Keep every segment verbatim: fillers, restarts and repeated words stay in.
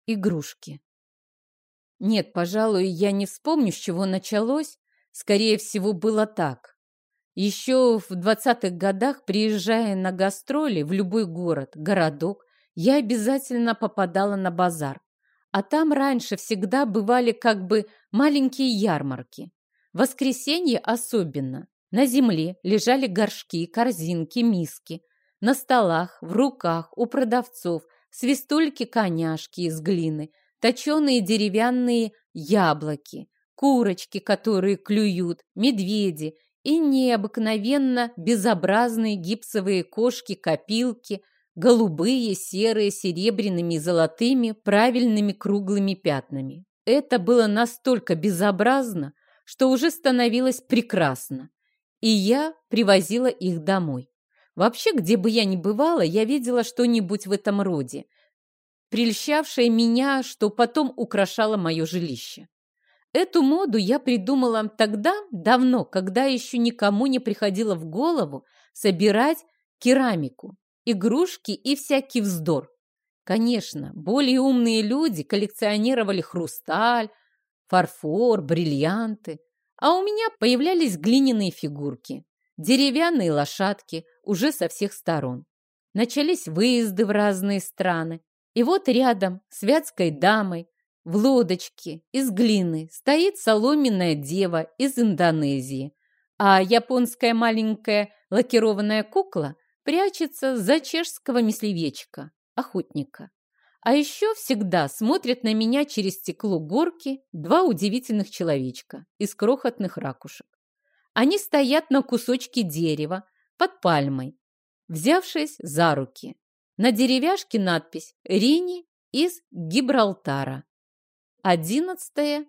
Игрушки. Нет, пожалуй, я не вспомню, с чего началось. Скорее всего, было так. Еще в двадцатых годах, приезжая на гастроли в любой город, городок, я обязательно попадала на базар. А там раньше всегда бывали как бы маленькие ярмарки. В воскресенье особенно. На земле лежали горшки, корзинки, миски. На столах, в руках у продавцов свистульки-коняшки из глины, точеные деревянные яблоки, курочки, которые клюют, медведи и необыкновенно безобразные гипсовые кошки-копилки, голубые, серые, серебряными и золотыми, правильными круглыми пятнами. Это было настолько безобразно, что уже становилось прекрасно, и я привозила их домой. Вообще, где бы я ни бывала, я видела что-нибудь в этом роде, прельщавшее меня, что потом украшало мое жилище. Эту моду я придумала тогда, давно, когда еще никому не приходило в голову собирать керамику, игрушки и всякий вздор. Конечно, более умные люди коллекционировали хрусталь, фарфор, бриллианты, а у меня появлялись глиняные фигурки, деревянные лошадки уже со всех сторон. Начались выезды в разные страны, и вот рядом с вятской дамой в лодочке из глины стоит соломенная дева из Индонезии, а японская маленькая лакированная кукла прячется за чешского мыслевечка, охотника. А еще всегда смотрят на меня через стекло горки два удивительных человечка из крохотных ракушек. Они стоят на кусочке дерева под пальмой, взявшись за руки. На деревяшке надпись «Рини из Гибралтара. одиннадцатое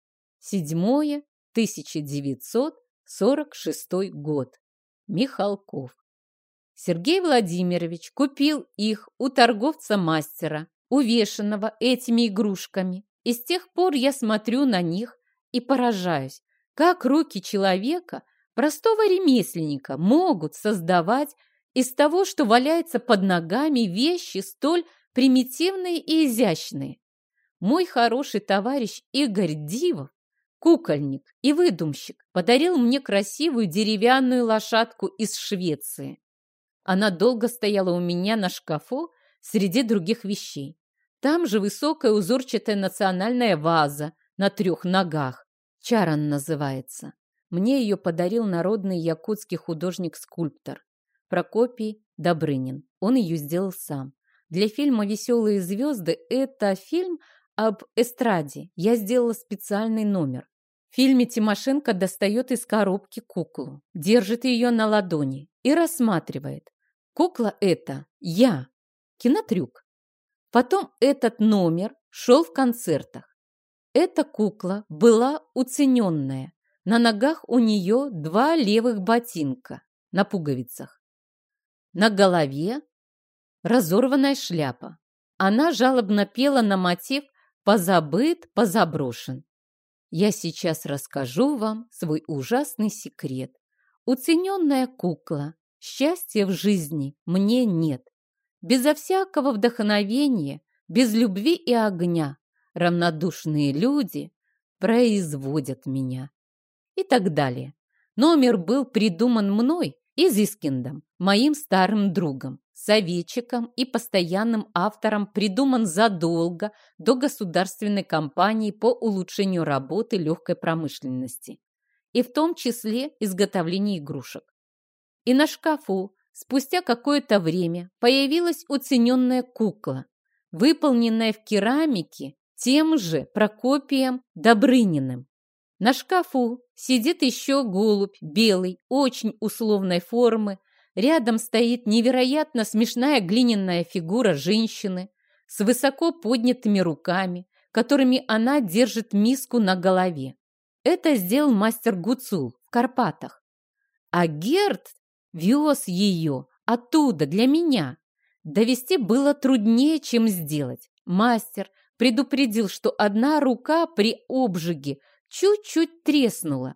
седьмое тысяча девятьсот сорок шестой год. Михалков». Сергей Владимирович купил их у торговца-мастера, увешанного этими игрушками, и с тех пор я смотрю на них и поражаюсь, как руки человека, простого ремесленника, могут создавать из того, что валяется под ногами, вещи столь примитивные и изящные. Мой хороший товарищ Игорь Дивов, кукольник и выдумщик, подарил мне красивую деревянную лошадку из Швеции. Она долго стояла у меня на шкафу среди других вещей. Там же высокая узорчатая национальная ваза на трех ногах. Чаран называется. Мне ее подарил народный якутский художник-скульптор Прокопий Добрынин. Он ее сделал сам. Для фильма «Веселые звезды» это фильм об эстраде. Я сделала специальный номер. В фильме Тимошенко достает из коробки куклу, держит ее на ладони и рассматривает. Кукла это я. Кинотрюк. Потом этот номер шел в концертах. Эта кукла была уцененная. На ногах у нее два левых ботинка на пуговицах. На голове разорванная шляпа. Она жалобно пела на мотив «Позабыт, позаброшен». Я сейчас расскажу вам свой ужасный секрет. Уцененная кукла, счастья в жизни мне нет. Безо всякого вдохновения, без любви и огня, равнодушные люди производят меня. И так далее. Номер был придуман мной и Зискиндом, моим старым другом, советчиком и постоянным автором, придуман задолго до государственной кампании по улучшению работы легкой промышленности, и в том числе изготовления игрушек. И на шкафу спустя какое-то время появилась уцененная кукла, выполненная в керамике тем же Прокопием Добрыниным. На шкафу сидит еще голубь белый, очень условной формы. Рядом стоит невероятно смешная глиняная фигура женщины с высоко поднятыми руками, которыми она держит миску на голове. Это сделал мастер Гуцул в Карпатах. А Герд вез ее оттуда для меня. Довести было труднее, чем сделать. Мастер предупредил, что одна рука при обжиге чуть-чуть треснула.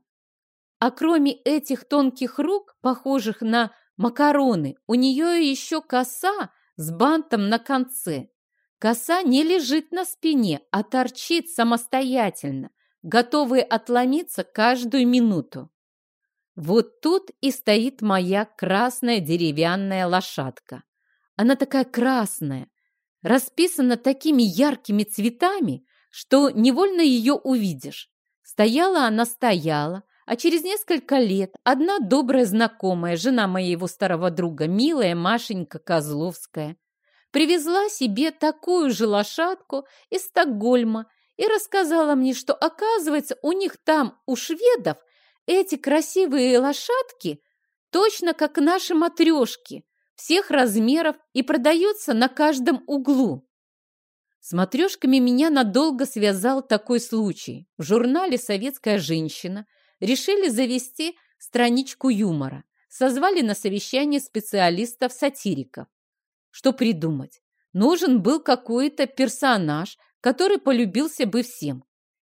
А кроме этих тонких рук, похожих на макароны, у нее еще коса с бантом на конце. Коса не лежит на спине, а торчит самостоятельно, готовая отломиться каждую минуту. Вот тут и стоит моя красная деревянная лошадка. Она такая красная, расписана такими яркими цветами, что невольно ее увидишь. Стояла она, стояла, а через несколько лет одна добрая знакомая, жена моего старого друга, милая Машенька Козловская, привезла себе такую же лошадку из Стокгольма и рассказала мне, что, оказывается, у них там, у шведов, эти красивые лошадки точно как наши матрешки, всех размеров и продаются на каждом углу. С матрешками меня надолго связал такой случай. В журнале «Советская женщина» решили завести страничку юмора, созвали на совещание специалистов-сатириков. Что придумать? Нужен был какой-то персонаж, который полюбился бы всем.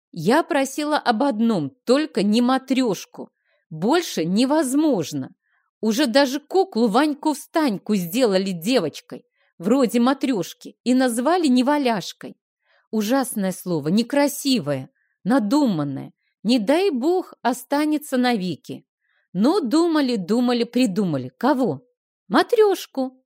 Я просила об одном, только не матрешку. Больше невозможно. Уже даже куклу Ваньку-встаньку сделали девочкой, вроде матрешки, и назвали неваляшкой. Ужасное слово, некрасивое, надуманное. Не дай бог останется навеки. Но думали, думали, придумали. Кого? Матрешку.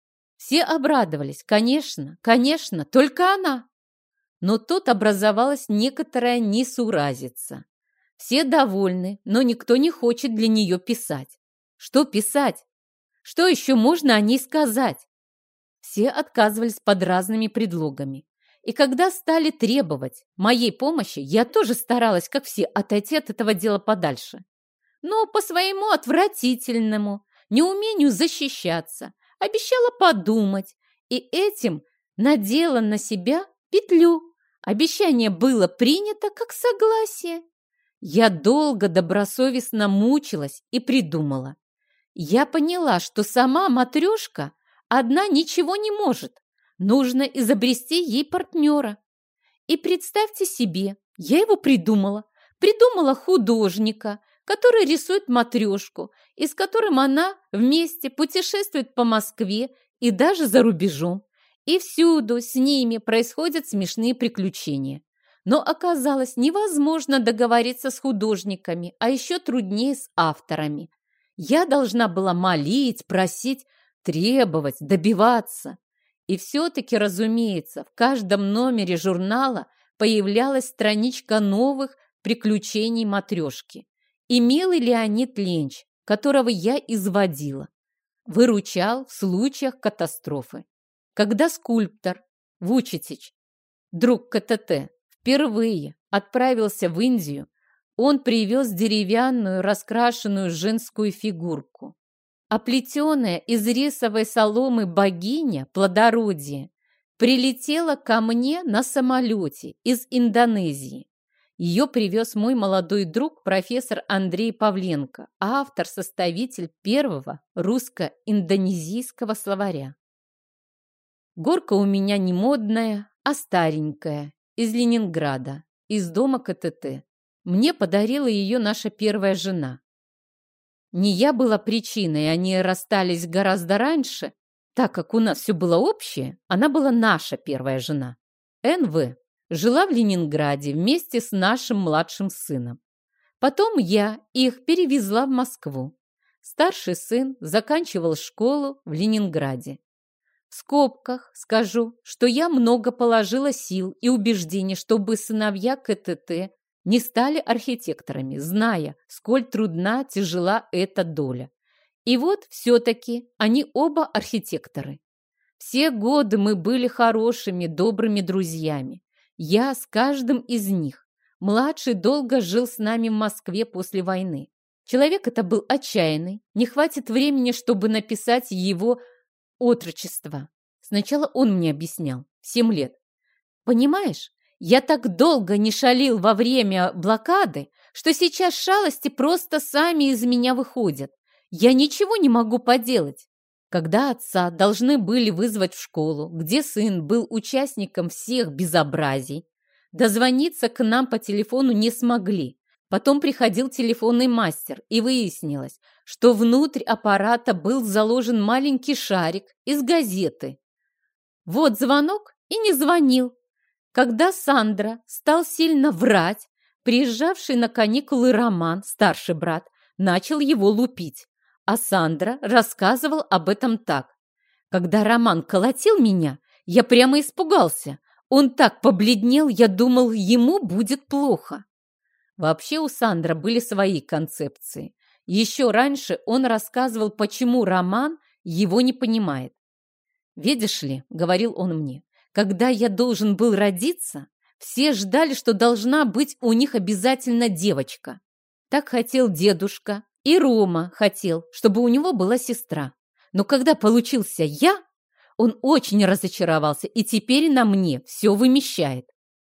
Все обрадовались. Конечно, конечно, только она. Но тут образовалась некоторая несуразица. Все довольны, но никто не хочет для нее писать. Что писать? Что еще можно о ней сказать? Все отказывались под разными предлогами. И когда стали требовать моей помощи, я тоже старалась, как все, отойти от этого дела подальше. Но по своему отвратительному неумению защищаться обещала подумать, и этим надела на себя петлю. Обещание было принято как согласие. Я долго добросовестно мучилась и придумала. Я поняла, что сама матрешка одна ничего не может. Нужно изобрести ей партнера. И представьте себе, я его придумала. Придумала художника, который рисует матрешку, и с которым она вместе путешествует по Москве и даже за рубежом. И всюду с ними происходят смешные приключения. Но оказалось невозможно договориться с художниками, а еще труднее с авторами. Я должна была молить, просить, требовать, добиваться. И все-таки, разумеется, в каждом номере журнала появлялась страничка новых приключений матрешки. И милый Леонид Ленч, которого я изводила, выручал в случаях катастрофы. Когда скульптор Вучетич, друг КТТ, впервые отправился в Индию, он привез деревянную раскрашенную женскую фигурку. Оплетенная из рисовой соломы богиня плодородия прилетела ко мне на самолете из Индонезии. Ее привез мой молодой друг, профессор Андрей Павленко, автор-составитель первого русско-индонезийского словаря. Горка у меня не модная, а старенькая, из Ленинграда, из дома КТТ. Мне подарила ее наша первая жена. Не я была причиной, они расстались гораздо раньше, так как у нас все было общее, она была наша первая жена. эн вэ жила в Ленинграде вместе с нашим младшим сыном. Потом я их перевезла в Москву. Старший сын заканчивал школу в Ленинграде. В скобках скажу, что я много положила сил и убеждений, чтобы сыновья КТТ не стали архитекторами, зная, сколь трудна, тяжела эта доля. И вот все-таки они оба архитекторы. Все годы мы были хорошими, добрыми друзьями. Я с каждым из них. Младший долго жил с нами в Москве после войны. Человек это был отчаянный, не хватит времени, чтобы написать его отрочество. Сначала он мне объяснял, семь лет. Понимаешь, я так долго не шалил во время блокады, что сейчас шалости просто сами из меня выходят. Я ничего не могу поделать. Когда отца должны были вызвать в школу, где сын был участником всех безобразий, дозвониться к нам по телефону не смогли. Потом приходил телефонный мастер, и выяснилось, что внутрь аппарата был заложен маленький шарик из газеты. Вот звонок, и не звонил. Когда Сандра стал сильно врать, приезжавший на каникулы Роман, старший брат, начал его лупить. А Сандра рассказывал об этом так. Когда Роман колотил меня, я прямо испугался. Он так побледнел, я думал, ему будет плохо. Вообще у Сандра были свои концепции. Еще раньше он рассказывал, почему Роман его не понимает. «Видишь ли, — говорил он мне, — когда я должен был родиться, все ждали, что должна быть у них обязательно девочка. Так хотел дедушка, и Рома хотел, чтобы у него была сестра. Но когда получился я, он очень разочаровался и теперь на мне все вымещает».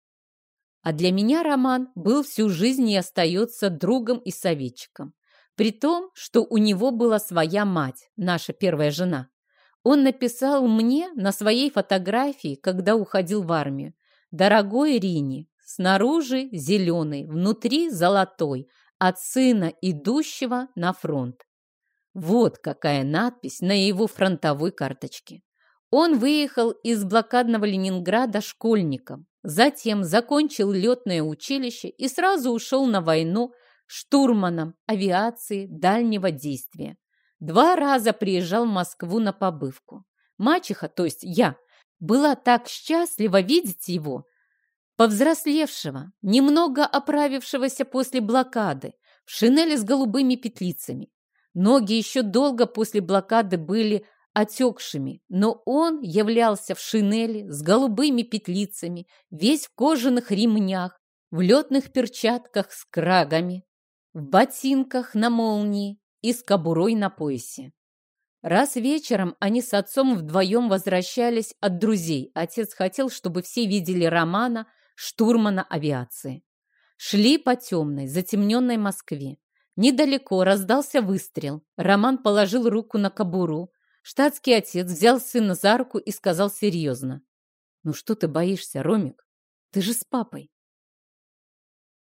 А для меня Роман был всю жизнь и остается другом и советчиком. При том, что у него была своя мать, наша первая жена. Он написал мне на своей фотографии, когда уходил в армию: «Дорогой Рине, снаружи зеленый, внутри золотой, от сына, идущего на фронт». Вот какая надпись на его фронтовой карточке. Он выехал из блокадного Ленинграда школьником, затем закончил летное училище и сразу ушел на войну штурманом авиации дальнего действия. Два раза приезжал в Москву на побывку. Мачеха, то есть я, была так счастлива видеть его, повзрослевшего, немного оправившегося после блокады, в шинели с голубыми петлицами. Ноги еще долго после блокады были отекшими, но он являлся в шинели с голубыми петлицами, весь в кожаных ремнях, в летных перчатках с крагами, в ботинках на молнии и с кобурой на поясе. Раз вечером они с отцом вдвоем возвращались от друзей. Отец хотел, чтобы все видели Романа, штурмана авиации. Шли по темной, затемненной Москве. Недалеко раздался выстрел. Роман положил руку на кобуру. Штатский отец взял сына за руку и сказал серьезно: «Ну что ты боишься, Ромик? Ты же с папой».